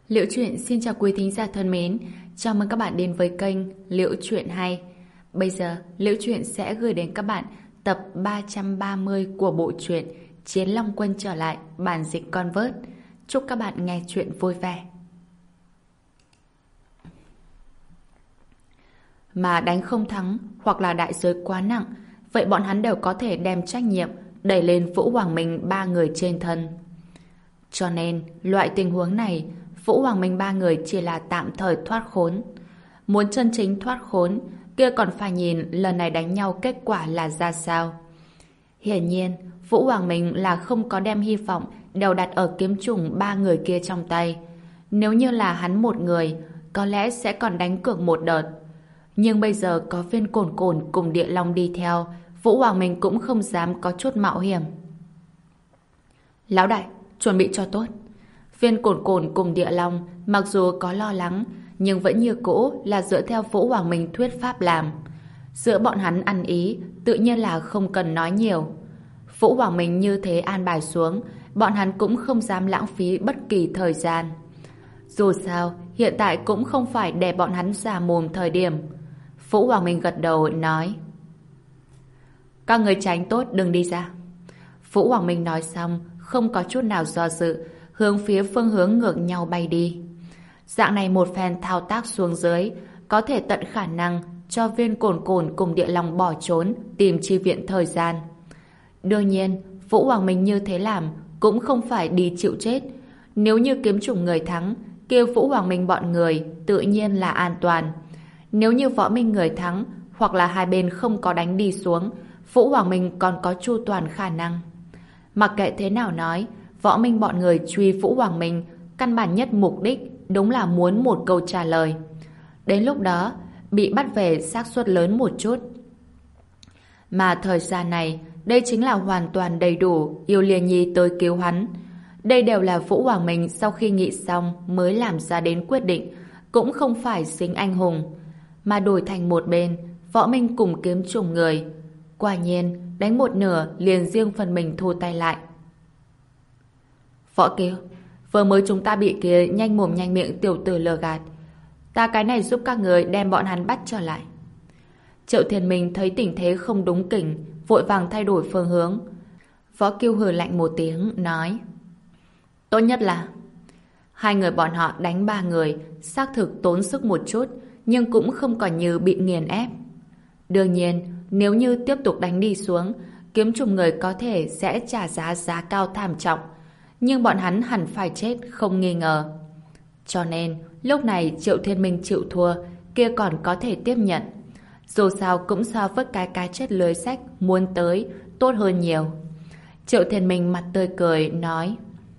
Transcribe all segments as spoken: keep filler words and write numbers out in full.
Liễu Chuyện xin chào quý thính giả thân mến, chào mừng các bạn đến với kênh Liễu Chuyện Hay. Bây giờ, Liễu Chuyện sẽ gửi đến các bạn tập ba trăm ba mươi của bộ truyện Chiến Long Quân trở lại, bản dịch Convert. Chúc các bạn nghe chuyện vui vẻ. Mà đánh không thắng hoặc là đại giới quá nặng, vậy bọn hắn đều có thể đem trách nhiệm đẩy lên Vũ Hoàng Minh ba người trên thân. Cho nên, loại tình huống này, Vũ Hoàng Minh ba người chỉ là tạm thời thoát khốn. Muốn chân chính thoát khốn, kia còn phải nhìn lần này đánh nhau kết quả là ra sao. Hiển nhiên, Vũ Hoàng Minh là không có đem hy vọng đều đặt ở kiếm trùng ba người kia trong tay. Nếu như là hắn một người, có lẽ sẽ còn đánh cược một đợt. Nhưng bây giờ có Viên Cổn Cổn cùng Địa Long đi theo, Vũ Hoàng Minh cũng không dám có chút mạo hiểm. Lão đại, chuẩn bị cho tốt. Viên Cổn Cổn cùng Địa Long mặc dù có lo lắng, nhưng vẫn như cũ là dựa theo Vũ Hoàng Minh thuyết pháp làm. Giữa bọn hắn ăn ý, tự nhiên là không cần nói nhiều. Vũ Hoàng Minh như thế an bài xuống, bọn hắn cũng không dám lãng phí bất kỳ thời gian. Dù sao, hiện tại cũng không phải để bọn hắn già mồm thời điểm. Vũ Hoàng Minh gật đầu nói: các người tránh tốt đừng đi ra. Vũ Hoàng Minh nói xong, không có chút nào do dự, hướng phía phương hướng ngược nhau bay đi. Dạng này một phen thao tác xuống dưới, có thể tận khả năng cho Viên Cổn Cổn cùng Địa Long bỏ trốn, tìm chi viện thời gian. Đương nhiên, Vũ Hoàng Minh như thế làm cũng không phải đi chịu chết. Nếu như kiếm chủng người thắng, kia Vũ Hoàng Minh bọn người tự nhiên là an toàn. Nếu như Võ Minh người thắng, hoặc là hai bên không có đánh đi xuống, Vũ Hoàng Minh còn có chu toàn khả năng. Mặc kệ thế nào nói, Võ Minh bọn người truy Vũ Hoàng Minh, căn bản nhất mục đích đúng là muốn một câu trả lời. Đến lúc đó, bị bắt về xác suất lớn một chút. Mà thời gian này, đây chính là hoàn toàn đầy đủ Yêu Liên Nhi tới cứu hắn. Đây đều là Vũ Hoàng Minh sau khi nghĩ xong mới làm ra đến quyết định, cũng không phải dính anh hùng. Mà đổi thành một bên, Võ Minh cùng kiếm trùng người. Quả nhiên, đánh một nửa liền riêng phần mình thu tay lại. Võ Kiều, vừa mới chúng ta bị kia nhanh mồm nhanh miệng tiểu tử lừa gạt. Ta cái này giúp các người đem bọn hắn bắt trở lại. Triệu Thiên Minh thấy tình thế không đúng kỉnh, vội vàng thay đổi phương hướng. Võ Kiều hừ lạnh một tiếng, nói: tốt nhất là hai người bọn họ đánh ba người, xác thực tốn sức một chút, nhưng cũng không còn như bị nghiền ép. Đương nhiên, nếu như tiếp tục đánh đi xuống, kiếm trùng người có thể sẽ trả giá giá cao thảm trọng, nhưng bọn hắn hẳn phải chết không nghi ngờ. Cho nên, lúc này Triệu Thiên Minh chịu thua, kia còn có thể tiếp nhận. Dù sao cũng so với cái cái chết lưới sách muốn tới, tốt hơn nhiều. Triệu Thiên Minh mặt tươi cười, nói: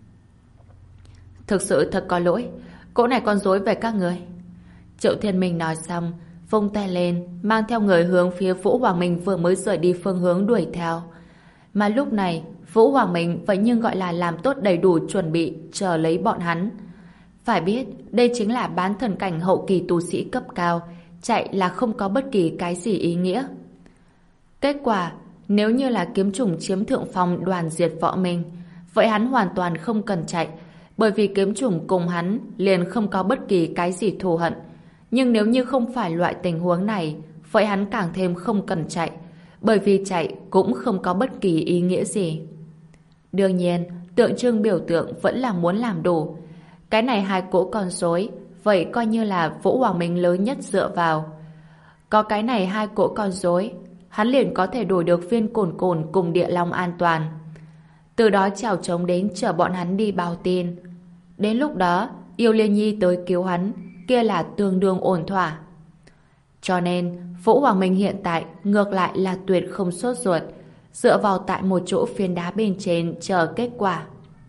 thực sự thật có lỗi, cỗ này con rối về các người. Triệu Thiên Minh nói xong, vung tay lên, mang theo người hướng phía Vũ Hoàng Minh vừa mới rời đi phương hướng đuổi theo. Mà lúc này, Vũ Hoàng Minh vẫn nhưng gọi là làm tốt đầy đủ chuẩn bị, chờ lấy bọn hắn. Phải biết, đây chính là bán thần cảnh hậu kỳ tu sĩ cấp cao, chạy là không có bất kỳ cái gì ý nghĩa. Kết quả, nếu như là kiếm chủng chiếm thượng phong đoàn diệt Võ Minh, vậy hắn hoàn toàn không cần chạy, bởi vì kiếm chủng cùng hắn liền không có bất kỳ cái gì thù hận. Nhưng nếu như không phải loại tình huống này, vậy hắn càng thêm không cần chạy, bởi vì chạy cũng không có bất kỳ ý nghĩa gì. Đương nhiên, tượng trưng biểu tượng vẫn là muốn làm đủ. Cái này hai cỗ con rối, vậy coi như là Vũ Hoàng Minh lớn nhất dựa vào. Có cái này hai cỗ con rối, hắn liền có thể đổi được Viên Cổn Cổn cùng Địa Long an toàn. Từ đó chèo trống đến chở bọn hắn đi báo tin. Đến lúc đó, Yêu Liên Nhi tới cứu hắn, kia là tương đương ổn thỏa. Cho nên, Vũ Hoàng Minh hiện tại ngược lại là tuyệt không sốt ruột, dựa vào tại một chỗ phiến đá bên trên chờ kết quả.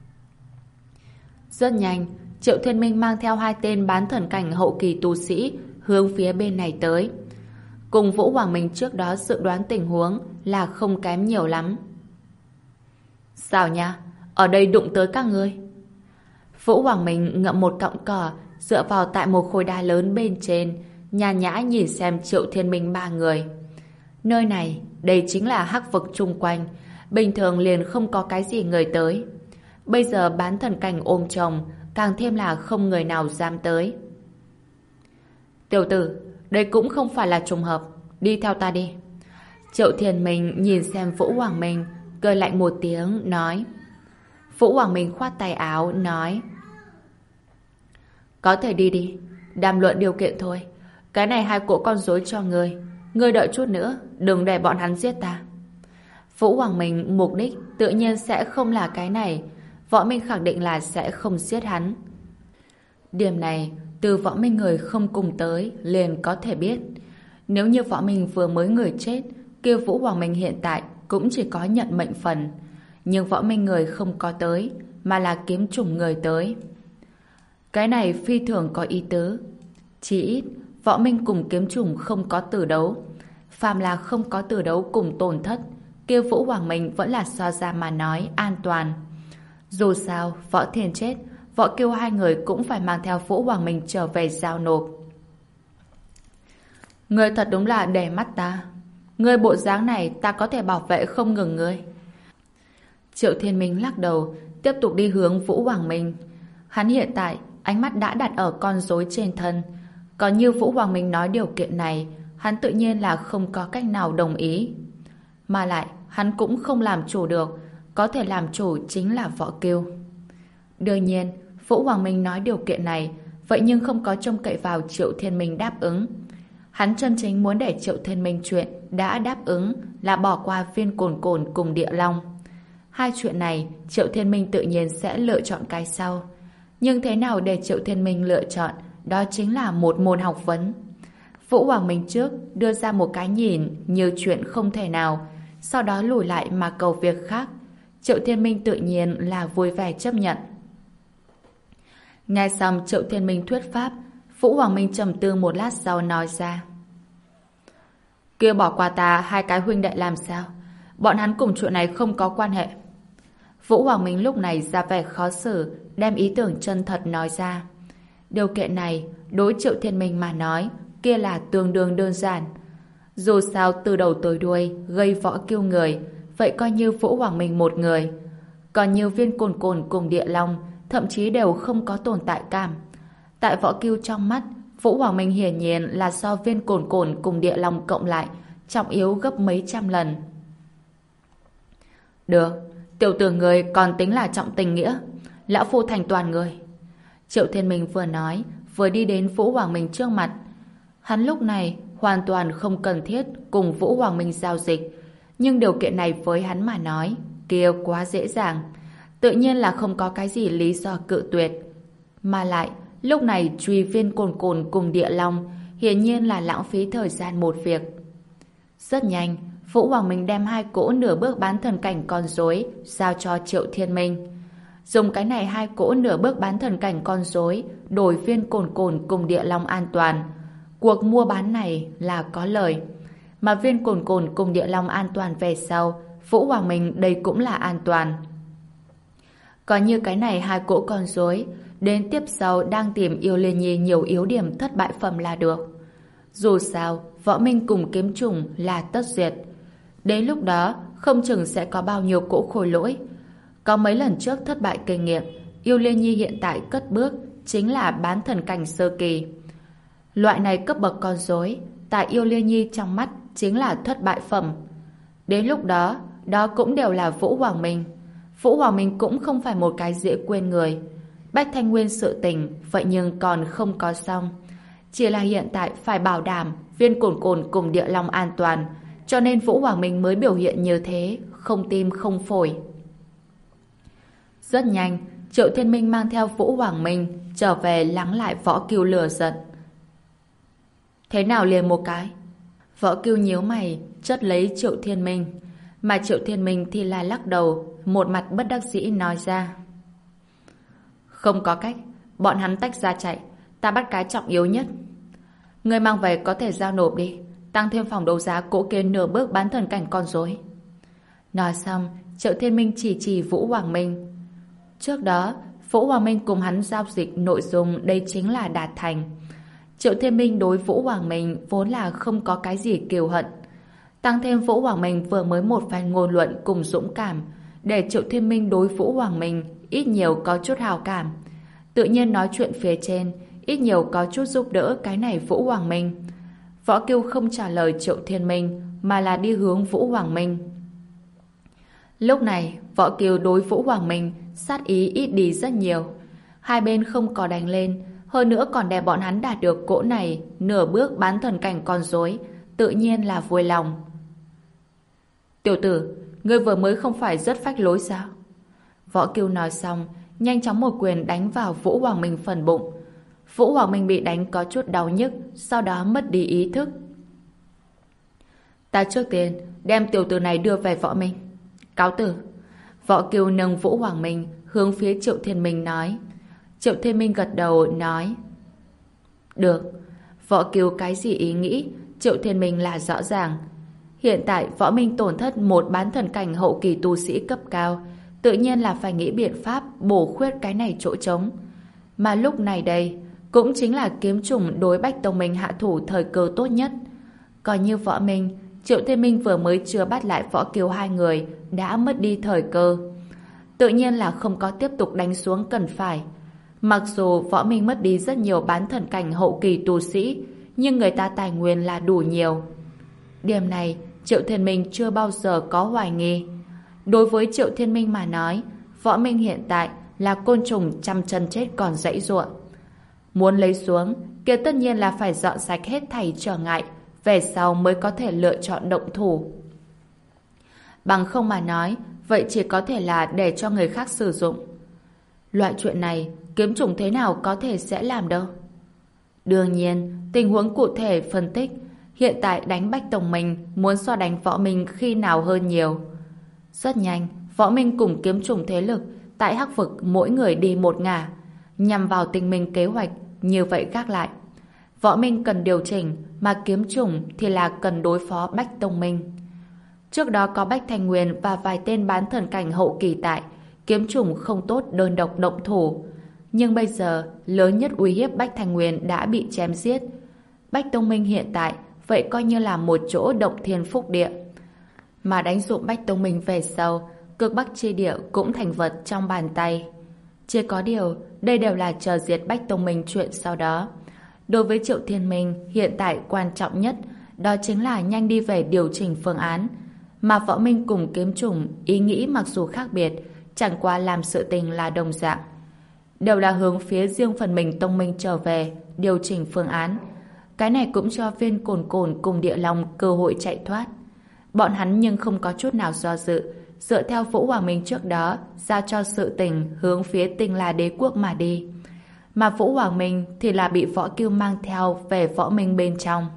Rất nhanh, Triệu Thiên Minh mang theo hai tên bán thần cảnh hậu kỳ tu sĩ hướng phía bên này tới. Cùng Vũ Hoàng Minh trước đó dự đoán tình huống là không kém nhiều lắm. Sao nha? Ở đây đụng tới các ngươi. Vũ Hoàng Minh ngậm một cọng cỏ, dựa vào tại một khối đá lớn bên trên, nhàn nhã nhìn xem Triệu Thiên Minh ba người. Nơi này, đây chính là hắc vực chung quanh, bình thường liền không có cái gì người tới. Bây giờ bán thần cảnh ôm chồng, càng thêm là không người nào dám tới. Tiểu tử, đây cũng không phải là trùng hợp, đi theo ta đi. Triệu Thiên Minh nhìn xem Vũ Hoàng Minh, cười lạnh một tiếng, nói. Vũ Hoàng Minh khoát tay áo, nói. Có thể đi đi, đàm luận điều kiện thôi. Cái này hai cỗ con rối cho ngươi, ngươi đợi chút nữa, đừng để bọn hắn giết ta. Vũ Hoàng Minh mục đích tự nhiên sẽ không là cái này, Võ Minh khẳng định là sẽ không giết hắn. Điểm này, từ Võ Minh người không cùng tới, liền có thể biết. Nếu như Võ Minh vừa mới người chết, kia Vũ Hoàng Minh hiện tại cũng chỉ có nhận mệnh phần. Nhưng Võ Minh người không có tới, mà là kiếm chủng người tới. Cái này phi thường có ý tứ. Chỉ ít, Võ Minh cùng kiếm chủng không có tử đấu. Phàm là không có tử đấu cùng tổn thất, kia Vũ Hoàng Minh vẫn là so ra mà nói an toàn. Dù sao, Võ Thiên chết, Võ Kiêu hai người cũng phải mang theo Vũ Hoàng Minh trở về giao nộp. Ngươi thật đúng là để mắt ta. Ngươi bộ dáng này ta có thể bảo vệ không ngừng ngươi. Triệu Thiên Minh lắc đầu, tiếp tục đi hướng Vũ Hoàng Minh. Hắn hiện tại, ánh mắt đã đặt ở con rối trên thân. Còn như Vũ Hoàng Minh nói điều kiện này, hắn tự nhiên là không có cách nào đồng ý. Mà lại, hắn cũng không làm chủ được, có thể làm chủ chính là Võ Kiêu. Đương nhiên, Vũ Hoàng Minh nói điều kiện này, vậy nhưng không có trông cậy vào Triệu Thiên Minh đáp ứng. Hắn chân chính muốn để Triệu Thiên Minh chuyện đã đáp ứng là bỏ qua viên cồn cồn cùng địa long. Hai chuyện này, Triệu Thiên Minh tự nhiên sẽ lựa chọn cái sau. Nhưng thế nào để Triệu Thiên Minh lựa chọn, đó chính là một môn học vấn. Vũ Hoàng Minh trước đưa ra một cái nhìn như chuyện không thể nào, sau đó lùi lại mà cầu việc khác. Triệu Thiên Minh tự nhiên là vui vẻ chấp nhận. Nghe xong Triệu Thiên Minh thuyết pháp, Vũ Hoàng Minh trầm tư một lát sau nói ra. Kia bỏ qua ta hai cái huynh đệ làm sao? Bọn hắn cùng chuyện này không có quan hệ. Vũ Hoàng Minh lúc này ra vẻ khó xử, đem ý tưởng chân thật nói ra. Điều kiện này, đối Triệu Thiên Minh mà nói, kia là tương đương đơn giản. Dù sao từ đầu tới đuôi, gây Võ Kiêu người, vậy coi như Vũ Hoàng Minh một người. Còn nhiều viên cồn cồn cùng địa long, thậm chí đều không có tồn tại cảm. Tại Võ Kiêu trong mắt, Vũ Hoàng Minh hiển nhiên là so viên cồn cồn cùng địa long cộng lại, trọng yếu gấp mấy trăm lần. Được, tiểu tử người còn tính là trọng tình nghĩa. Lão phu thành toàn người. Triệu Thiên Minh vừa nói, vừa đi đến Vũ Hoàng Minh trước mặt. Hắn lúc này hoàn toàn không cần thiết cùng Vũ Hoàng Minh giao dịch. Nhưng điều kiện này với hắn mà nói, kia quá dễ dàng. Tự nhiên là không có cái gì lý do cự tuyệt. Mà lại, lúc này truy viên cồn cồn cùng địa long hiển nhiên là lãng phí thời gian một việc. Rất nhanh, Vũ Hoàng Minh đem hai cỗ nửa bước bán thần cảnh con rối giao cho Triệu Thiên Minh. Dùng cái này hai cỗ nửa bước bán thần cảnh con rối đổi viên cồn cồn cùng địa long an toàn. Cuộc mua bán này là có lời. Mà viên cồn cồn cùng địa long an toàn về sau, Vũ Hoàng Minh đây cũng là an toàn. Còn như cái này hai cỗ con rối, đến tiếp sau đang tìm Yêu Liên Nhi nhiều yếu điểm thất bại phẩm là được. Dù sao, Võ Minh cùng kiếm trùng là tất diệt. Đến lúc đó, không chừng sẽ có bao nhiêu cỗ khôi lỗi. Có mấy lần trước thất bại kinh nghiệm, Yêu Liên Nhi hiện tại cất bước chính là bán thần cảnh sơ kỳ. Loại này cấp bậc con rối, tại Yêu Liên Nhi trong mắt chính là thất bại phẩm. Đến lúc đó, đó cũng đều là Vũ Hoàng Minh. Vũ Hoàng Minh cũng không phải một cái dễ quên người. Bách Thanh Nguyên sự tình, vậy nhưng còn không có xong. Chỉ là hiện tại phải bảo đảm viên cồn cồn cùng địa long an toàn, cho nên Vũ Hoàng Minh mới biểu hiện như thế, không tim không phổi. Rất nhanh, Triệu Thiên Minh mang theo Vũ Hoàng Minh trở về lắng lại Võ Kiêu lửa giận. Thế nào liền một cái? Võ Kiêu nhíu mày, chất lấy Triệu Thiên Minh. Mà Triệu Thiên Minh thì là lắc đầu, một mặt bất đắc dĩ nói ra. Không có cách, bọn hắn tách ra chạy, ta bắt cái trọng yếu nhất. Người mang về có thể giao nộp đi, tăng thêm phòng đấu giá cỗ kia nửa bước bán thần cảnh con rối. Nói xong, Triệu Thiên Minh chỉ chỉ Vũ Hoàng Minh. Trước đó, Vũ Hoàng Minh cùng hắn giao dịch nội dung đây chính là đạt thành. Triệu Thiên Minh đối Vũ Hoàng Minh vốn là không có cái gì kiêu hận. Tăng thêm Vũ Hoàng Minh vừa mới một phen ngôn luận cùng dũng cảm, để Triệu Thiên Minh đối Vũ Hoàng Minh ít nhiều có chút hào cảm. Tự nhiên nói chuyện phía trên ít nhiều có chút giúp đỡ cái này Vũ Hoàng Minh. Võ Kiêu không trả lời Triệu Thiên Minh mà là đi hướng Vũ Hoàng Minh. Lúc này Võ Kiêu đối Vũ Hoàng Minh sát ý ít đi rất nhiều. Hai bên không có đánh lên, hơn nữa còn để bọn hắn đạt được cỗ này nửa bước bán thần cảnh con rối, tự nhiên là vui lòng. Tiểu tử, ngươi vừa mới không phải rất phách lối sao? Võ Kiêu nói xong, nhanh chóng một quyền đánh vào Vũ Hoàng Minh phần bụng. Vũ Hoàng Minh bị đánh có chút đau nhức, sau đó mất đi ý thức. Ta trước tiên đem tiểu tử này đưa về Võ Minh. Cáo tử. Võ Kiêu nâng Vũ Hoàng Minh hướng phía Triệu Thiên Minh nói. Triệu Thiên Minh gật đầu nói. Được. Võ Kiêu cái gì ý nghĩ, Triệu Thiên Minh là rõ ràng. Hiện tại Võ Minh tổn thất một bán thần cảnh hậu kỳ tu sĩ cấp cao, tự nhiên là phải nghĩ biện pháp bổ khuyết cái này chỗ trống. Mà lúc này đây cũng chính là kiếm trùng đối Bách Tông Minh hạ thủ thời cơ tốt nhất. Coi như Võ Minh, Triệu Thiên Minh vừa mới chưa bắt lại Võ Kiêu hai người đã mất đi thời cơ. Tự nhiên là không có tiếp tục đánh xuống cần phải. Mặc dù Võ Minh mất đi rất nhiều bán thần cảnh hậu kỳ tu sĩ, nhưng người ta tài nguyên là đủ nhiều. Điểm này Triệu Thiên Minh chưa bao giờ có hoài nghi. Đối với Triệu Thiên Minh mà nói, Võ Minh hiện tại là côn trùng trăm chân chết còn dãy ruộng. Muốn lấy xuống, kia tất nhiên là phải dọn sạch hết thảy trở ngại, về sau mới có thể lựa chọn động thủ. Bằng không mà nói, vậy chỉ có thể là để cho người khác sử dụng. Loại chuyện này, kiếm trùng thế nào có thể sẽ làm đâu. Đương nhiên, tình huống cụ thể phân tích, hiện tại đánh Bách Tông Minh muốn so đánh Võ Minh khi nào hơn nhiều. Rất nhanh, Võ Minh cùng kiếm trùng thế lực tại Hắc Vực mỗi người đi một ngả, nhằm vào tình minh kế hoạch, như vậy gác lại. Võ Minh cần điều chỉnh, mà kiếm trùng thì là cần đối phó Bách Tông Minh. Trước đó có Bách Thanh Nguyên và vài tên bán thần cảnh hậu kỳ tại, kiếm trùng không tốt đơn độc động thủ. Nhưng bây giờ, lớn nhất uy hiếp Bách Thanh Nguyên đã bị chém giết. Bách Tông Minh hiện tại vậy coi như là một chỗ động thiên phúc địa. Mà đánh dụng Bách Tông Minh về sau, cực Bắc chi địa cũng thành vật trong bàn tay. Chỉ có điều, đây đều là chờ diệt Bách Tông Minh chuyện sau đó. Đối với Triệu Thiên Minh, hiện tại quan trọng nhất đó chính là nhanh đi về điều chỉnh phương án. Mà Võ Minh cùng kiếm trùng ý nghĩ mặc dù khác biệt, chẳng qua làm sự tình là đồng dạng. Đều là hướng phía riêng phần mình Tông Minh trở về, điều chỉnh phương án. Cái này cũng cho viên cồn cồn cùng địa long cơ hội chạy thoát. Bọn hắn nhưng không có chút nào do dự, dựa theo Vũ Hoàng Minh trước đó, giao cho sự tình hướng phía Tinh La Đế Quốc mà đi. Mà Vũ Hoàng Minh thì là bị Võ Kiêu mang theo về Võ Minh bên trong.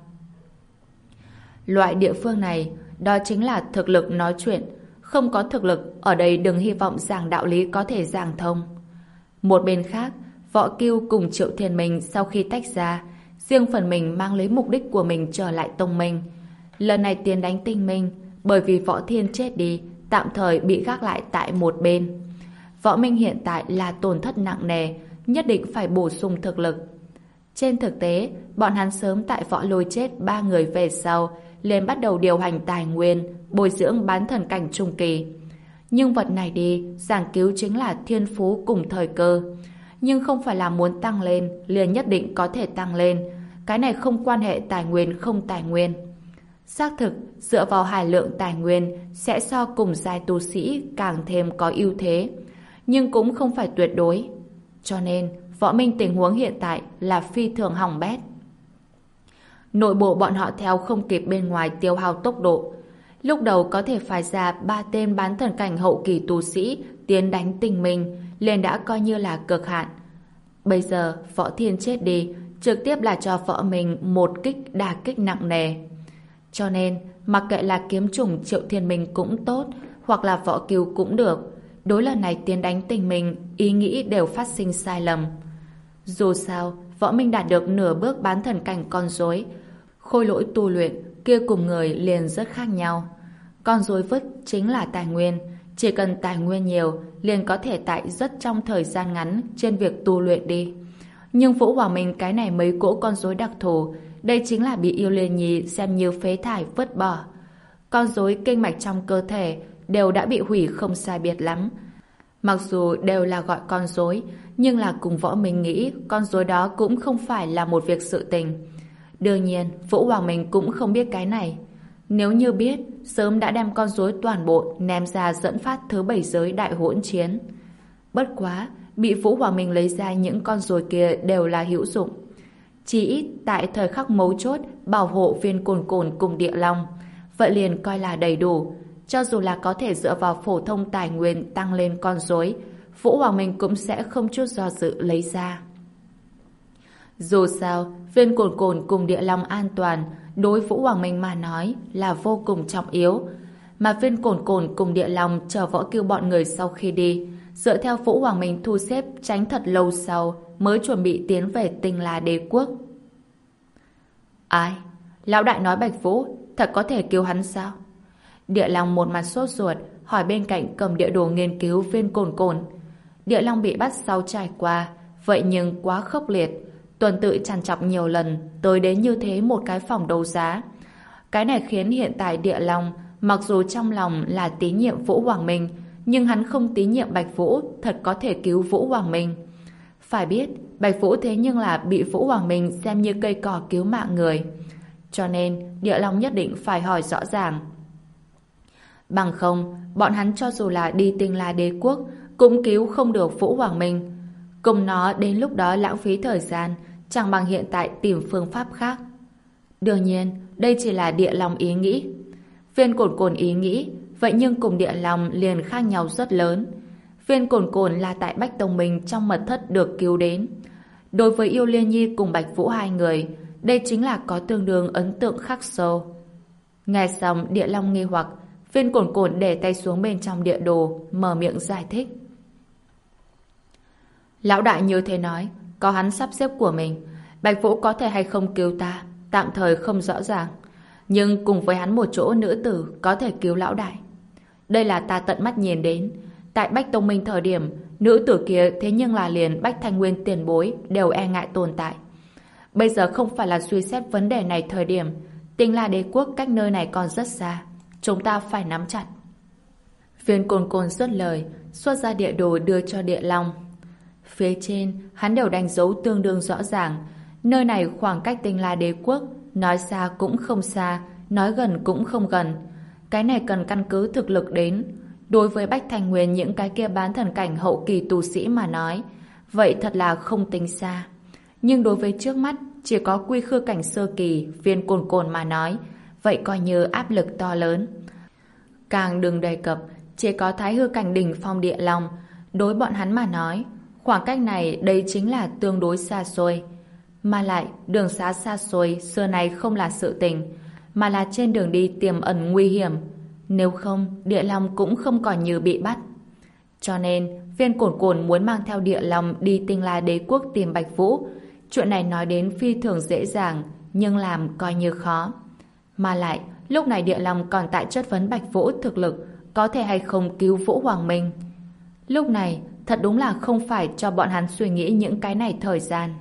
Loại địa phương này, đó chính là thực lực nói chuyện. Không có thực lực, ở đây đừng hy vọng giảng đạo lý có thể giảng thông. Một bên khác, Võ Kiêu cùng Triệu Thiên Minh sau khi tách ra, riêng phần mình mang lấy mục đích của mình trở lại Tông Minh. Lần này tiến đánh Tinh Minh, bởi vì Võ Thiên chết đi, tạm thời bị gác lại tại một bên. Võ Minh hiện tại là tổn thất nặng nề, nhất định phải bổ sung thực lực. Trên thực tế, bọn hắn sớm tại Võ Lôi chết ba người về sau, liền bắt đầu điều hành tài nguyên, bồi dưỡng bán thần cảnh trung kỳ. Nhưng vật này đi, giảng cứu chính là thiên phú cùng thời cơ. Nhưng không phải là muốn tăng lên, liền nhất định có thể tăng lên. Cái này không quan hệ tài nguyên không tài nguyên. Xác thực, dựa vào hài lượng tài nguyên sẽ so cùng giai tu sĩ càng thêm có ưu thế. Nhưng cũng không phải tuyệt đối. Cho nên, Võ Minh tình huống hiện tại là phi thường hỏng bét. Nội bộ bọn họ theo không kịp bên ngoài tiêu hao tốc độ. Lúc đầu có thể phái ra ba tên bán thần cảnh hậu kỳ tu sĩ tiến đánh Tinh Minh, liền đã coi như là cực hạn. Bây giờ, Võ Thiên chết đi, trực tiếp là cho Võ Minh một kích đả kích nặng nề. Cho nên, mặc kệ là kiếm trùng Triệu Thiên Minh cũng tốt, hoặc là Võ Kiêu cũng được, đối lần này tiến đánh Tinh Minh, ý nghĩ đều phát sinh sai lầm. Dù sao, Võ Minh đạt được nửa bước bán thần cảnh con rối, khôi lỗi tu luyện kia cùng người liền rất khác nhau. Con rối vứt chính là tài nguyên, chỉ cần tài nguyên nhiều liền có thể tại rất trong thời gian ngắn trên việc tu luyện đi. Nhưng Vũ Hoàng Minh cái này mấy cỗ con rối đặc thù, đây chính là bị Yêu Liên Nhi xem như phế thải vứt bỏ. Con rối kinh mạch trong cơ thể đều đã bị hủy không sai biệt lắm. Mặc dù đều là gọi con rối, nhưng là cùng Võ Minh nghĩ con rối đó cũng không phải là một việc sự tình. Đương nhiên, Vũ Hoàng Minh cũng không biết cái này. Nếu như biết, sớm đã đem con rối toàn bộ ném ra dẫn phát thứ bảy giới đại hỗn chiến. Bất quá, bị Vũ Hoàng Minh lấy ra những con rối kia đều là hữu dụng. Chỉ ít tại thời khắc mấu chốt bảo hộ viên cồn cồn cùng địa long, vậy liền coi là đầy đủ. Cho dù là có thể dựa vào phổ thông tài nguyên tăng lên con rối, Vũ Hoàng Minh cũng sẽ không chút do dự lấy ra. Dù sao, viên cồn cồn cùng địa long an toàn đối Vũ Hoàng Minh mà nói là vô cùng trọng yếu. Mà viên cồn cồn cùng địa long chờ Võ Cưu bọn người sau khi đi, dựa theo Vũ Hoàng Minh thu xếp tránh thật lâu sau mới chuẩn bị tiến về Tinh La Đế Quốc. Ai? Lão đại nói Bạch Vũ thật có thể cứu hắn sao? Địa long một mặt sốt ruột hỏi bên cạnh cầm địa đồ nghiên cứu viên cồn cồn. Địa long bị bắt sau trải qua, vậy nhưng quá khốc liệt. Tuần tự trằn trọc nhiều lần tới đến như thế một cái phòng đấu giá. Cái này khiến hiện tại địa long mặc dù trong lòng là tín nhiệm Vũ Hoàng Minh, nhưng hắn không tín nhiệm Bạch Vũ thật có thể cứu Vũ Hoàng Minh. Phải biết, Bạch Vũ thế nhưng là bị Vũ Hoàng Minh xem như cây cỏ cứu mạng người. Cho nên, địa long nhất định phải hỏi rõ ràng. Bằng không, bọn hắn cho dù là đi Tinh La Đế Quốc cũng cứu không được Vũ Hoàng Minh. Cùng nó đến lúc đó lãng phí thời gian, chẳng bằng hiện tại tìm phương pháp khác. Đương nhiên, đây chỉ là địa long ý nghĩ. Viên cồn cồn ý nghĩ, vậy nhưng cùng địa long liền khác nhau rất lớn. Viên cồn cồn là tại Bách Tông Minh trong mật thất được cứu đến. Đối với Yêu Liên Nhi cùng Bạch Vũ hai người, đây chính là có tương đương ấn tượng khắc sâu. Nghe xong địa long nghi hoặc, viên cồn cồn để tay xuống bên trong địa đồ, mở miệng giải thích. Lão đại như thế nói, có hắn sắp xếp của mình, Bạch Vũ có thể hay không cứu ta, tạm thời không rõ ràng. Nhưng cùng với hắn một chỗ nữ tử có thể cứu lão đại. Đây là ta tận mắt nhìn đến. Tại Bách Tông Minh thời điểm, nữ tử kia thế nhưng là liền Bách Thanh Nguyên tiền bối đều e ngại tồn tại. Bây giờ không phải là suy xét vấn đề này thời điểm. Tinh La Đế Quốc cách nơi này còn rất xa. Chúng ta phải nắm chặt. Viên cồn cồn xuất lời, xuất ra địa đồ đưa cho địa long. Phía trên, hắn đều đánh dấu tương đương rõ ràng. Nơi này khoảng cách Tinh La Đế Quốc, nói xa cũng không xa, nói gần cũng không gần. Cái này cần căn cứ thực lực đến. Đối với Bách Thành Nguyên những cái kia bán thần cảnh hậu kỳ tu sĩ mà nói, vậy thật là không tính xa. Nhưng đối với trước mắt, chỉ có quy khư cảnh sơ kỳ, viên cồn cồn mà nói, vậy coi như áp lực to lớn. Càng đừng đề cập, chỉ có thái hư cảnh đỉnh phong địa long. Đối bọn hắn mà nói, khoảng cách này đây chính là tương đối xa xôi. Mà lại, đường xá xa xôi xưa này không là sự tình, mà là trên đường đi tiềm ẩn nguy hiểm. Nếu không, địa long cũng không còn như bị bắt. Cho nên, viên cồn cồn muốn mang theo địa long đi Tinh La Đế Quốc tìm Bạch Vũ. Chuyện này nói đến phi thường dễ dàng, nhưng làm coi như khó. Mà lại, lúc này địa long còn tại chất vấn Bạch Vũ thực lực có thể hay không cứu Vũ Hoàng Minh. Lúc này, thật đúng là không phải cho bọn hắn suy nghĩ những cái này thời gian.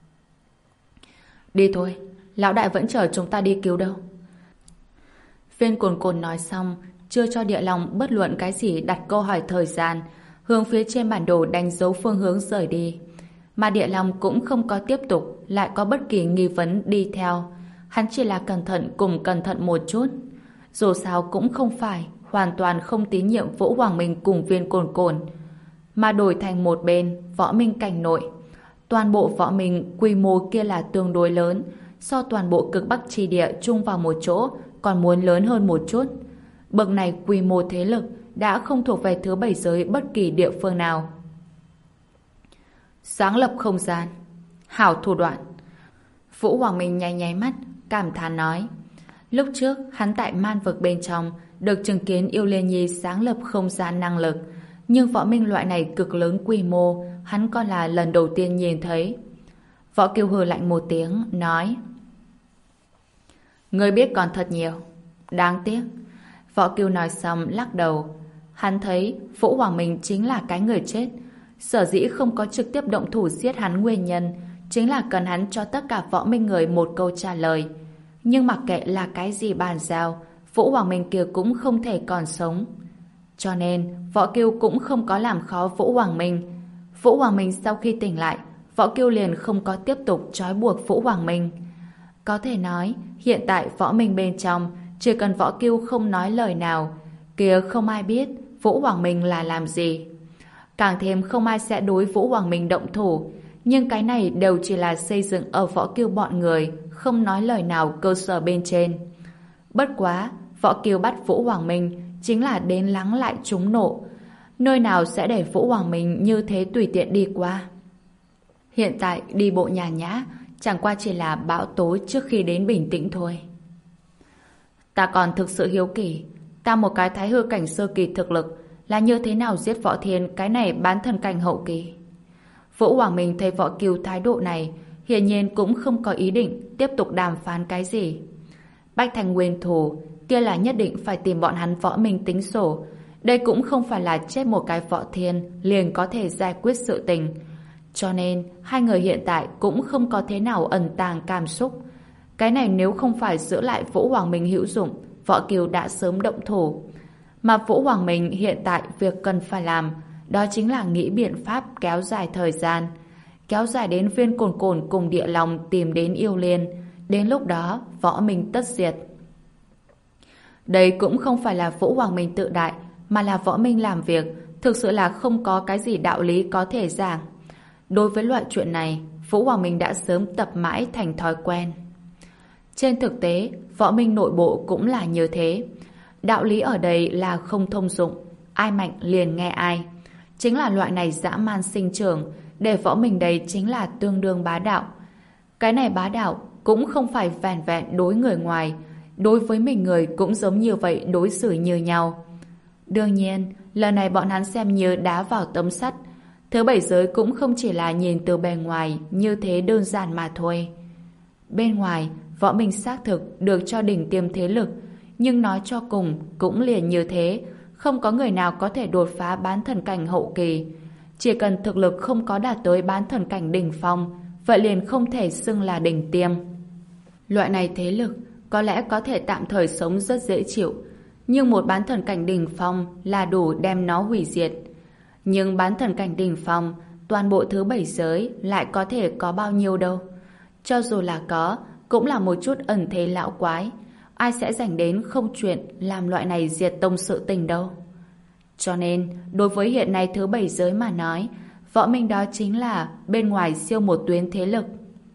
Đi thôi, lão đại vẫn chờ chúng ta đi cứu đâu. Viên cồn cồn nói xong, chưa cho địa long bất luận cái gì đặt câu hỏi thời gian, hướng phía trên bản đồ đánh dấu phương hướng rời đi. Mà địa long cũng không có tiếp tục lại có bất kỳ nghi vấn đi theo. Hắn chỉ là cẩn thận cùng cẩn thận một chút. Dù sao cũng không phải hoàn toàn không tín nhiệm Vũ Hoàng Minh cùng viên cồn cồn, mà đổi thành một bên Võ Minh cảnh nội. Toàn bộ Võ Minh quy mô kia là tương đối lớn, so toàn bộ cực Bắc chi địa chung vào một chỗ còn muốn lớn hơn một chút. Bậc này quy mô thế lực đã không thuộc về thứ bảy giới bất kỳ địa phương nào. Sáng lập không gian, hảo thủ đoạn. Vũ Hoàng Minh nháy nháy mắt, cảm thán nói. Lúc trước, hắn tại man vực bên trong được chứng kiến Yêu Liên Nhi sáng lập không gian năng lực, nhưng Võ Minh loại này cực lớn quy mô, hắn còn là lần đầu tiên nhìn thấy. Võ Kiều hừ lạnh một tiếng, nói: Ngươi biết còn thật nhiều. Đáng tiếc. Võ Kiều nói xong lắc đầu. Hắn thấy Vũ Hoàng Minh chính là cái người chết. Sở dĩ không có trực tiếp động thủ giết hắn nguyên nhân chính là cần hắn cho tất cả Võ Minh người một câu trả lời. Nhưng mặc kệ là cái gì bàn giao, Vũ Hoàng Minh kia cũng không thể còn sống. Cho nên, Võ Kiêu cũng không có làm khó Vũ Hoàng Minh. Vũ Hoàng Minh sau khi tỉnh lại, Võ Kiêu liền không có tiếp tục trói buộc Vũ Hoàng Minh. Có thể nói, hiện tại Võ Minh bên trong, chỉ cần Võ Kiêu không nói lời nào, kia không ai biết Vũ Hoàng Minh là làm gì. Càng thêm không ai sẽ đối Vũ Hoàng Minh động thủ, nhưng cái này đều chỉ là xây dựng ở Võ Kiêu bọn người, không nói lời nào cơ sở bên trên. Bất quá, Võ Kiêu bắt Vũ Hoàng Minh chính là đến lắng lại chúng nộ. Nơi nào sẽ để Vũ Hoàng Minh như thế tùy tiện đi qua. Hiện tại đi bộ nhàn nhã, chẳng qua chỉ là bão tố trước khi đến bình tĩnh thôi. Ta còn thực sự hiếu kỳ, ta một cái thái hư cảnh sơ kỳ thực lực là như thế nào giết Võ Thiên cái này bán thần cảnh hậu kỳ. Vũ Hoàng Minh thấy Võ Kiêu thái độ này, hiển nhiên cũng không có ý định tiếp tục đàm phán cái gì. Bách Thành nguyên thủ, kia là nhất định phải tìm bọn hắn Võ Minh tính sổ. Đây cũng không phải là chết một cái Võ Thiên liền có thể giải quyết sự tình. Cho nên, hai người hiện tại cũng không có thế nào ẩn tàng cảm xúc. Cái này nếu không phải giữ lại Vũ Hoàng Minh hữu dụng, Võ Kiêu đã sớm động thủ. Mà Vũ Hoàng Minh hiện tại việc cần phải làm, đó chính là nghĩ biện pháp kéo dài thời gian. Kéo dài đến viên cồn cồn cùng địa lòng tìm đến yêu liên. Đến lúc đó, Võ Minh tất diệt. Đây cũng không phải là Vũ Hoàng Minh tự đại, mà là Võ Minh làm việc, thực sự là không có cái gì đạo lý có thể giảng. Đối với loại chuyện này, Vũ Hoàng Minh đã sớm tập mãi thành thói quen. Trên thực tế, Võ Minh nội bộ cũng là như thế. Đạo lý ở đây là không thông dụng, ai mạnh liền nghe ai. Chính là loại này dã man sinh trưởng, để Võ Minh đây chính là tương đương bá đạo. Cái này bá đạo cũng không phải vẻn vẹn đối người ngoài, đối với mình người cũng giống như vậy đối xử như nhau. Đương nhiên, lần này bọn hắn xem như đá vào tấm sắt. Thứ bảy giới cũng không chỉ là nhìn từ bề ngoài như thế đơn giản mà thôi. Bên ngoài, Võ Minh xác thực được cho đỉnh tiêm thế lực, nhưng nói cho cùng cũng liền như thế, không có người nào có thể đột phá bán thần cảnh hậu kỳ. Chỉ cần thực lực không có đạt tới bán thần cảnh đỉnh phong, vậy liền không thể xưng là đỉnh tiêm. Loại này thế lực có lẽ có thể tạm thời sống rất dễ chịu, nhưng một bán thần cảnh đỉnh phong là đủ đem nó hủy diệt. Nhưng bán thần cảnh đỉnh phong, toàn bộ thứ bảy giới lại có thể có bao nhiêu đâu. Cho dù là có, cũng là một chút ẩn thế lão quái. Ai sẽ dành đến không chuyện làm loại này diệt tông sự tình đâu. Cho nên, đối với hiện nay thứ bảy giới mà nói, Võ Minh đó chính là bên ngoài siêu một tuyến thế lực.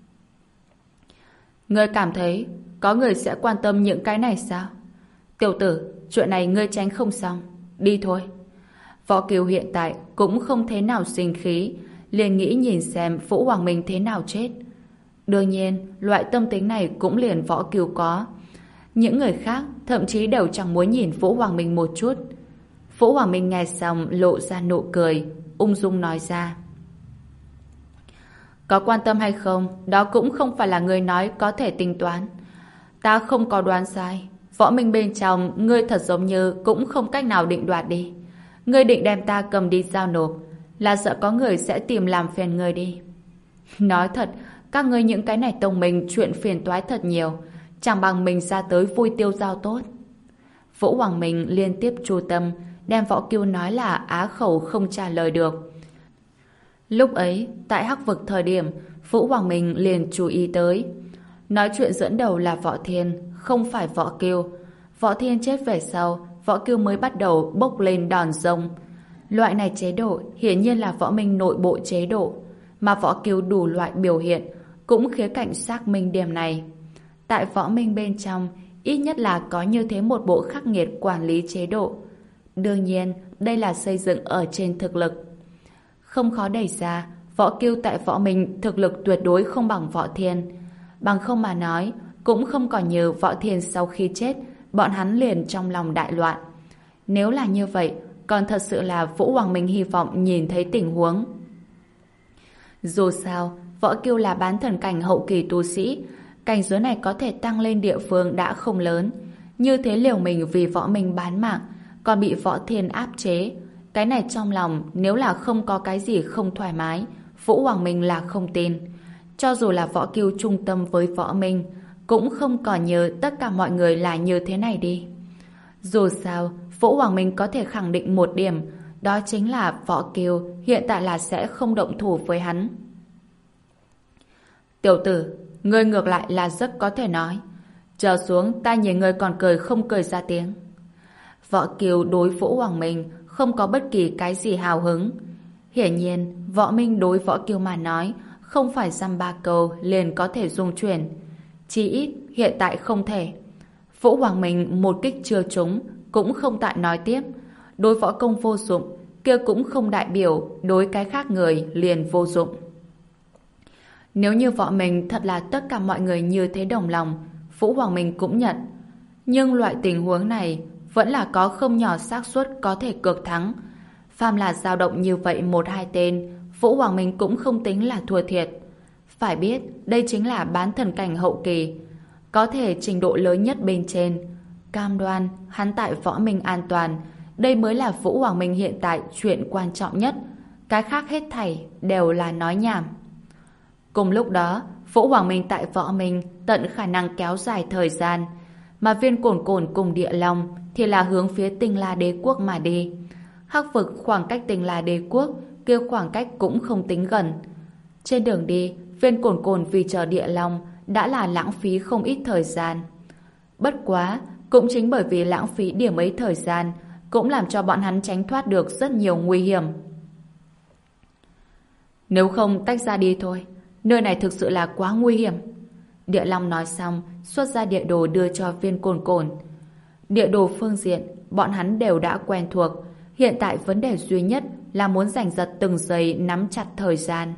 Ngươi cảm thấy có người sẽ quan tâm những cái này sao? Tiểu tử, chuyện này ngươi tránh không xong. Đi thôi. Võ Kiều hiện tại cũng không thế nào sinh khí, liền nghĩ nhìn xem Vũ Hoàng Minh thế nào chết. Đương nhiên, loại tâm tính này cũng liền Võ Kiều có. Những người khác thậm chí đều chẳng muốn nhìn Vũ Hoàng Minh một chút. Vũ Hoàng Minh nghe xong lộ ra nụ cười, ung dung nói ra. Có quan tâm hay không, đó cũng không phải là người nói có thể tính toán. Ta không có đoán sai. Võ Minh bên trong, ngươi thật giống như cũng không cách nào định đoạt đi. Ngươi định đem ta cầm đi giao nộp, là sợ có người sẽ tìm làm phiền ngươi đi. Nói thật, các ngươi những cái này tông mình chuyện phiền toái thật nhiều, chẳng bằng mình ra tới vui tiêu giao tốt. Vũ Hoàng Minh liên tiếp chu tâm, đem Võ Kiêu nói là á khẩu không trả lời được. Lúc ấy, tại Hắc Vực thời điểm, Vũ Hoàng Minh liền chú ý tới. Nói chuyện dẫn đầu là Võ Thiên, không phải Võ Kiêu. Võ Thiên chết về sau, Võ Kiêu mới bắt đầu bốc lên đòn rông. Loại này chế độ hiển nhiên là Võ Minh nội bộ chế độ, mà Võ Kiêu đủ loại biểu hiện cũng khía cạnh xác minh điểm này. Tại Võ Minh bên trong, ít nhất là có như thế một bộ khắc nghiệt quản lý chế độ. Đương nhiên, đây là xây dựng ở trên thực lực. Không khó đẩy ra, Võ Kiêu tại Võ Minh thực lực tuyệt đối không bằng Võ Thiên. Bằng không mà nói, cũng không còn như Võ Thiên sau khi chết, bọn hắn liền trong lòng đại loạn. Nếu là như vậy, còn thật sự là Vũ Hoàng Minh hy vọng nhìn thấy tình huống. Dù sao, Võ Kiêu là bán thần cảnh hậu kỳ tu sĩ, cảnh giới này có thể tăng lên địa phương đã không lớn. Như thế liều mình vì Võ Minh bán mạng, còn bị Võ Thiên áp chế. Cái này trong lòng nếu là không có cái gì không thoải mái, Vũ Hoàng Minh là không tin. Cho dù là Võ Kiêu trung tâm với Võ Minh, cũng không còn nhớ tất cả mọi người là như thế này đi. Dù sao, Vũ Hoàng Minh có thể khẳng định một điểm, đó chính là Võ Kiều hiện tại là sẽ không động thủ với hắn. Tiểu tử, ngươi ngược lại là rất có thể nói. Chờ xuống ta nhìn ngươi còn cười không cười ra tiếng. Võ Kiều đối Vũ Hoàng Minh không có bất kỳ cái gì hào hứng. Hiển nhiên, Võ Minh đối Võ Kiều mà nói không phải dăm ba câu liền có thể dung chuyển. Chỉ ít hiện tại không thể. Vũ Hoàng Minh một kích chưa trúng cũng không tại nói tiếp. Đối võ công vô dụng kia cũng không đại biểu đối cái khác người liền vô dụng. Nếu như Võ Minh thật là tất cả mọi người như thế đồng lòng, Vũ Hoàng Minh cũng nhận. Nhưng loại tình huống này vẫn là có không nhỏ xác suất có thể cược thắng. Phàm là dao động như vậy một hai tên, Vũ Hoàng Minh cũng không tính là thua thiệt. Phải biết, đây chính là bán thần cảnh hậu kỳ, có thể trình độ lớn nhất bên trên. Cam đoan hắn tại Võ Minh an toàn, đây mới là Vũ Hoàng Minh hiện tại chuyện quan trọng nhất. Cái khác hết thảy đều là nói nhảm. Cùng lúc đó, Vũ Hoàng Minh tại Võ Minh tận khả năng kéo dài thời gian, mà Viên Cổn Cổn cùng Địa Long thì là hướng phía Tinh La Đế Quốc mà đi. Hắc vực khoảng cách Tinh La Đế Quốc kia khoảng cách cũng không tính gần. Trên đường đi, Viên Cổn Cổn vì chờ Địa Long đã là lãng phí không ít thời gian. Bất quá, cũng chính bởi vì lãng phí điểm ấy thời gian cũng làm cho bọn hắn tránh thoát được rất nhiều nguy hiểm. Nếu không tách ra đi thôi, nơi này thực sự là quá nguy hiểm. Địa Long nói xong, xuất ra địa đồ đưa cho Viên Cổn Cổn. Địa đồ phương diện, bọn hắn đều đã quen thuộc. Hiện tại vấn đề duy nhất là muốn giành giật từng giây nắm chặt thời gian.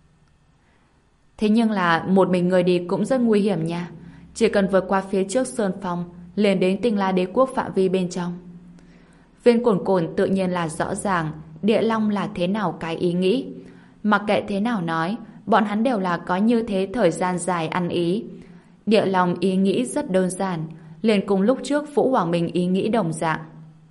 Thế nhưng là một mình người đi cũng rất nguy hiểm nha. Chỉ cần vượt qua phía trước Sơn Phong liền đến Tinh La Đế Quốc phạm vi bên trong. Viên Cổn Cổn tự nhiên là rõ ràng Địa Long là thế nào cái ý nghĩ. Mặc kệ thế nào nói, bọn hắn đều là có như thế thời gian dài ăn ý. Địa Long ý nghĩ rất đơn giản, liền cùng lúc trước Vũ Hoàng Minh ý nghĩ đồng dạng.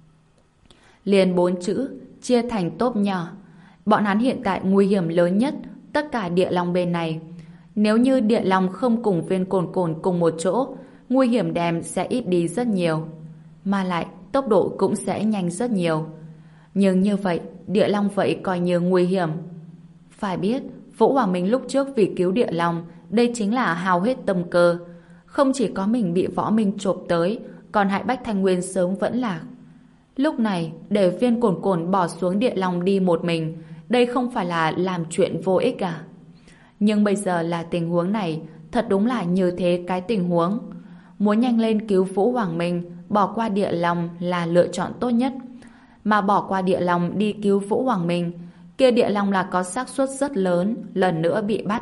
Liền bốn chữ, chia thành tốp nhỏ. Bọn hắn hiện tại nguy hiểm lớn nhất tất cả Địa Long bên này. Nếu như Địa Long không cùng Viên Cổn Cổn cùng một chỗ, nguy hiểm đem sẽ ít đi rất nhiều. Mà lại, tốc độ cũng sẽ nhanh rất nhiều. Nhưng như vậy, Địa Long vậy coi như nguy hiểm. Phải biết, Vũ Hoàng Minh lúc trước vì cứu Địa Long, đây chính là hao hết tâm cơ. Không chỉ có mình bị Võ Minh chộp tới, còn hại Bách Thanh Nguyên sớm vẫn lạc. Lúc này, để Viên Cổn Cổn bỏ xuống Địa Long đi một mình, đây không phải là làm chuyện vô ích à? Nhưng bây giờ là tình huống này, thật đúng là như thế cái tình huống. Muốn nhanh lên cứu Vũ Hoàng Minh, bỏ qua Địa Long là lựa chọn tốt nhất. Mà bỏ qua Địa Long đi cứu Vũ Hoàng Minh, kia Địa Long là có xác suất rất lớn lần nữa bị bắt.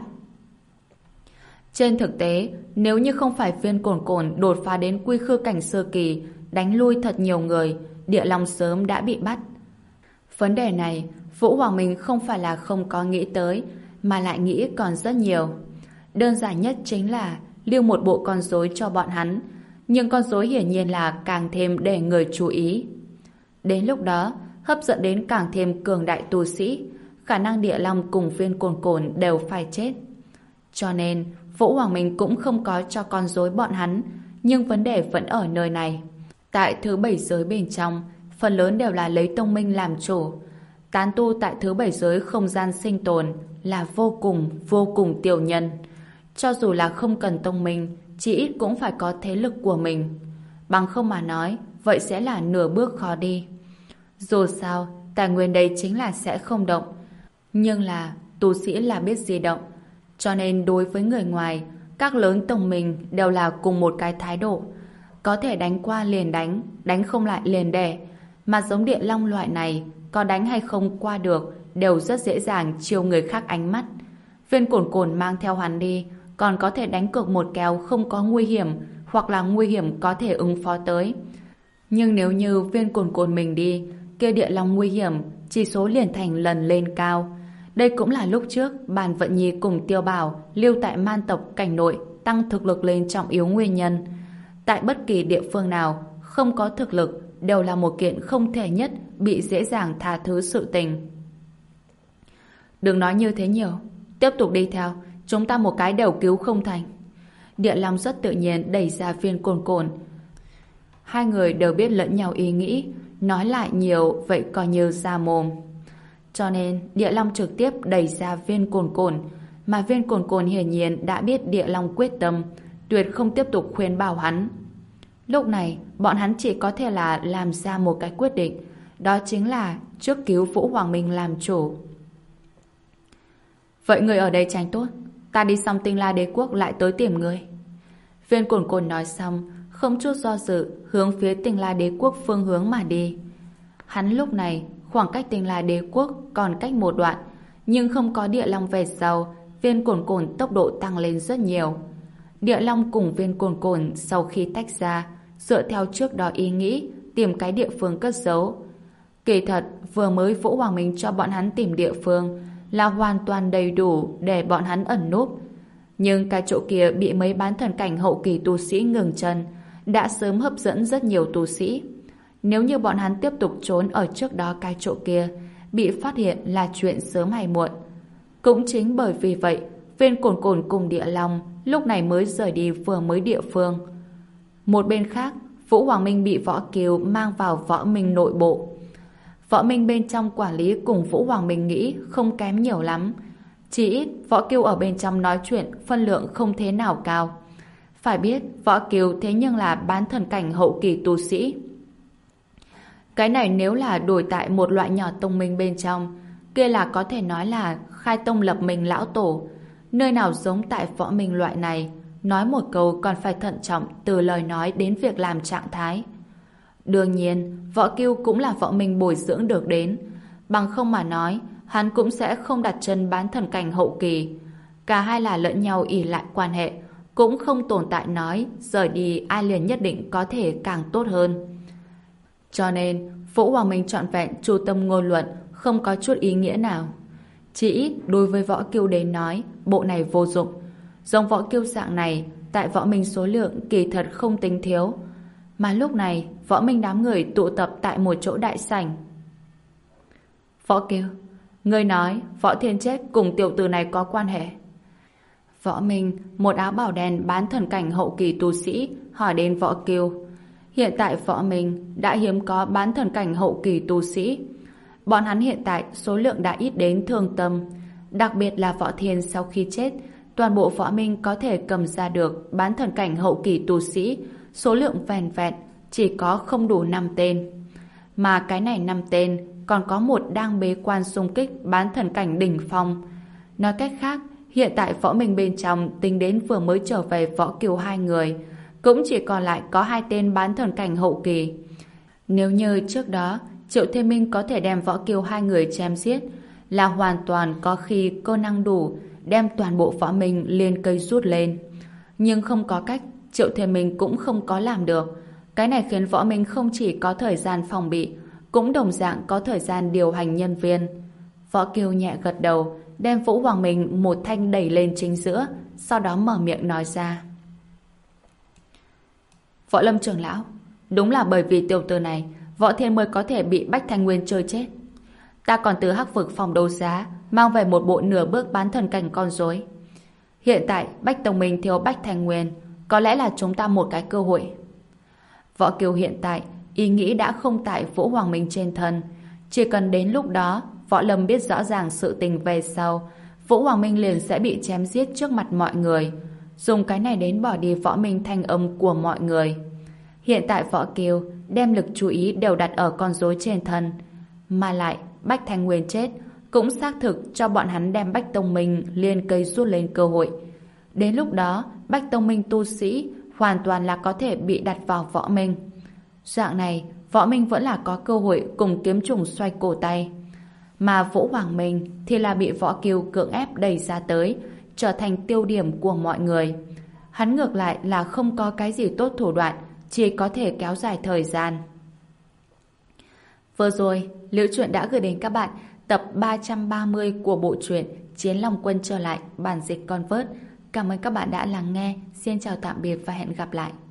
Trên thực tế, nếu như không phải Viên Cổn Cổn đột phá đến quy khư cảnh sơ kỳ, đánh lui thật nhiều người, Địa Long sớm đã bị bắt. Vấn đề này, Vũ Hoàng Minh không phải là không có nghĩ tới, mà lại nghĩ còn rất nhiều. Đơn giản nhất chính là lưu một bộ con rối cho bọn hắn, nhưng con rối hiển nhiên là càng thêm để người chú ý. Đến lúc đó, hấp dẫn đến càng thêm cường đại tu sĩ, khả năng Địa Long cùng Viên Cổn Cổn đều phải chết. Cho nên, Vũ Hoàng Minh cũng không có cho con rối bọn hắn, nhưng vấn đề vẫn ở nơi này. Tại thứ bảy giới bên trong, phần lớn đều là lấy tông minh làm chủ. Tán tu tại thứ bảy giới không gian sinh tồn là vô cùng, vô cùng tiểu nhân. Cho dù là không cần tông minh, chỉ ít cũng phải có thế lực của mình. Bằng không mà nói, vậy sẽ là nửa bước khó đi. Dù sao, tài nguyên đây chính là sẽ không động. Nhưng là, tu sĩ là biết di động. Cho nên đối với người ngoài, các lớn tông minh đều là cùng một cái thái độ. Có thể đánh qua liền đánh, đánh không lại liền đè. Mà giống Địa Long loại này, có đánh hay không qua được, đều rất dễ dàng chiêu người khác ánh mắt. Viên Cổn Cổn mang theo hắn đi, còn có thể đánh cược một kèo không có nguy hiểm, hoặc là nguy hiểm có thể ứng phó tới. Nhưng nếu như Viên Cổn Cổn mình đi, kia Địa Long nguy hiểm, chỉ số liền thành lần lên cao. Đây cũng là lúc trước Bàn Vận Nhi cùng Tiêu Bảo lưu tại man tộc cảnh nội tăng thực lực lên trọng yếu nguyên nhân. Tại bất kỳ địa phương nào, không có thực lực đều là một kiện không thể nhất bị dễ dàng tha thứ sự tình. Đừng nói như thế nhiều, tiếp tục đi theo, chúng ta một cái đều cứu không thành. Địa Long rất tự nhiên đẩy ra Viên Cổn Cổn. Hai người đều biết lẫn nhau ý nghĩ, nói lại nhiều vậy coi như ra mồm. Cho nên Địa Long trực tiếp đẩy ra Viên Cồn Cồn, mà Viên Cồn Cồn hiển nhiên đã biết Địa Long quyết tâm, tuyệt không tiếp tục khuyên bảo hắn. Lúc này, bọn hắn chỉ có thể là làm ra một cái quyết định, đó chính là trước cứu Vũ Hoàng Minh làm chủ. Vậy người ở đây tránh tốt, ta đi xong Tinh La Đế Quốc lại tới tìm người. Viên Cồn Cồn nói xong, không chút do dự hướng phía Tinh La Đế Quốc phương hướng mà đi. Hắn lúc này khoảng cách Tinh La Đế Quốc còn cách một đoạn, nhưng không có Địa Long về sau, Viên Cồn Cồn tốc độ tăng lên rất nhiều. Địa Long cùng Viên Cồn Cồn sau khi tách ra, dựa theo trước đó ý nghĩ tìm cái địa phương cất giấu. Kỳ thật vừa mới Vũ Hoàng Minh cho bọn hắn tìm địa phương là hoàn toàn đầy đủ để bọn hắn ẩn núp, nhưng cái chỗ kia bị mấy bán thần cảnh hậu kỳ tu sĩ ngừng chân, đã sớm hấp dẫn rất nhiều tu sĩ. Nếu như bọn hắn tiếp tục trốn ở trước đó cái chỗ kia, bị phát hiện là chuyện sớm hay muộn. Cũng chính bởi vì vậy, Viên Cồn Cồn cùng Địa Long lúc này mới rời đi vừa mới địa phương. Một bên khác, Vũ Hoàng Minh bị Võ Kiều mang vào Võ Minh nội bộ. Võ Minh bên trong quản lý cùng Vũ Hoàng Minh nghĩ không kém nhiều lắm. Chỉ ít Võ Kiều ở bên trong nói chuyện phân lượng không thế nào cao. Phải biết Võ Kiều thế nhưng là bán thần cảnh hậu kỳ tu sĩ. Cái này nếu là đổi tại một loại nhỏ tông minh bên trong, kia là có thể nói là khai tông lập mình lão tổ. Nơi nào giống tại Võ Minh loại này, nói một câu còn phải thận trọng từ lời nói đến việc làm trạng thái. Đương nhiên, Võ Kiêu cũng là Võ Minh bồi dưỡng được đến. Bằng không mà nói, hắn cũng sẽ không đặt chân bán thần cảnh hậu kỳ. Cả hai là lẫn nhau ỷ lại quan hệ, cũng không tồn tại nói rời đi ai liền nhất định có thể càng tốt hơn. Cho nên, Vũ Hoàng Minh trọn vẹn chu tâm ngôn luận, không có chút ý nghĩa nào. Chỉ ít đối với Võ Kiêu đến nói, bộ này vô dụng. Giống Võ Kiêu dạng này, tại Võ Minh số lượng kỳ thật không tính thiếu. Mà lúc này, Võ Minh đám người tụ tập tại một chỗ đại sảnh. Võ Kiêu, ngươi nói Võ Thiên Chết cùng tiểu tử này có quan hệ. Võ Minh, một áo bào đen bán thần cảnh hậu kỳ tu sĩ, hỏi đến Võ Kiêu. Hiện tại Võ Minh đã hiếm có bán thần cảnh hậu kỳ tu sĩ. Bọn hắn hiện tại số lượng đã ít đến thương tâm. Đặc biệt là Võ Thiên sau khi chết, toàn bộ Võ Minh có thể cầm ra được bán thần cảnh hậu kỳ tu sĩ, số lượng vẹn vẹn chỉ có không đủ năm tên. Mà cái này năm tên còn có một đang bế quan xung kích bán thần cảnh đỉnh phong. Nói cách khác, hiện tại Võ Minh bên trong tính đến vừa mới trở về Võ Kiều hai người, cũng chỉ còn lại có hai tên bán thần cảnh hậu kỳ. Nếu như trước đó Triệu Thiên Minh có thể đem Võ Kiều hai người chém giết, là hoàn toàn có khi cơ năng đủ đem toàn bộ Võ Minh lên cây rút lên. Nhưng không có cách, Triệu Thiên Minh cũng không có làm được. Cái này khiến Võ Minh không chỉ có thời gian phòng bị, cũng đồng dạng có thời gian điều hành nhân viên. Võ Kiều nhẹ gật đầu, đem Vũ Hoàng Minh một thanh đẩy lên chính giữa, sau đó mở miệng nói ra. Võ Lâm trưởng lão, đúng là bởi vì tiểu tử này, Võ Thiên mới có thể bị Bách Thanh Nguyên chơi chết. Ta còn từ Hắc Vực phòng đấu giá mang về một bộ nửa bước bán thần cảnh con rối. Hiện tại Bách Tông Minh thiếu Bách Thanh Nguyên, có lẽ là chúng ta một cái cơ hội. Võ Kiều hiện tại ý nghĩ đã không tại Vũ Hoàng Minh trên thân. Chỉ cần đến lúc đó Võ Lâm biết rõ ràng sự tình về sau, Vũ Hoàng Minh liền sẽ bị chém giết trước mặt mọi người, dùng cái này đến bỏ đi Võ Minh thanh âm của mọi người. Hiện tại Võ Kiều đem lực chú ý đều đặt ở con rối trên thân, mà lại Bách Thanh Nguyên chết cũng xác thực cho bọn hắn đem Bách Tông Minh liên cây rút lên cơ hội. Đến lúc đó Bách Tông Minh tu sĩ hoàn toàn là có thể bị đặt vào Võ Minh. Dạng này Võ Minh vẫn là có cơ hội cùng kiếm trùng xoay cổ tay. Mà Vũ Hoàng Minh thì là bị Võ Kiều cưỡng ép đẩy ra tới, trở thành tiêu điểm của mọi người. Hắn ngược lại là không có cái gì tốt thủ đoạn, chỉ có thể kéo dài thời gian. Vừa rồi, Liễu Chuyện đã gửi đến các bạn tập ba trăm ba mươi của bộ truyện Chiến Long Quân trở lại, bản dịch Convert. Cảm ơn các bạn đã lắng nghe. Xin chào tạm biệt và hẹn gặp lại.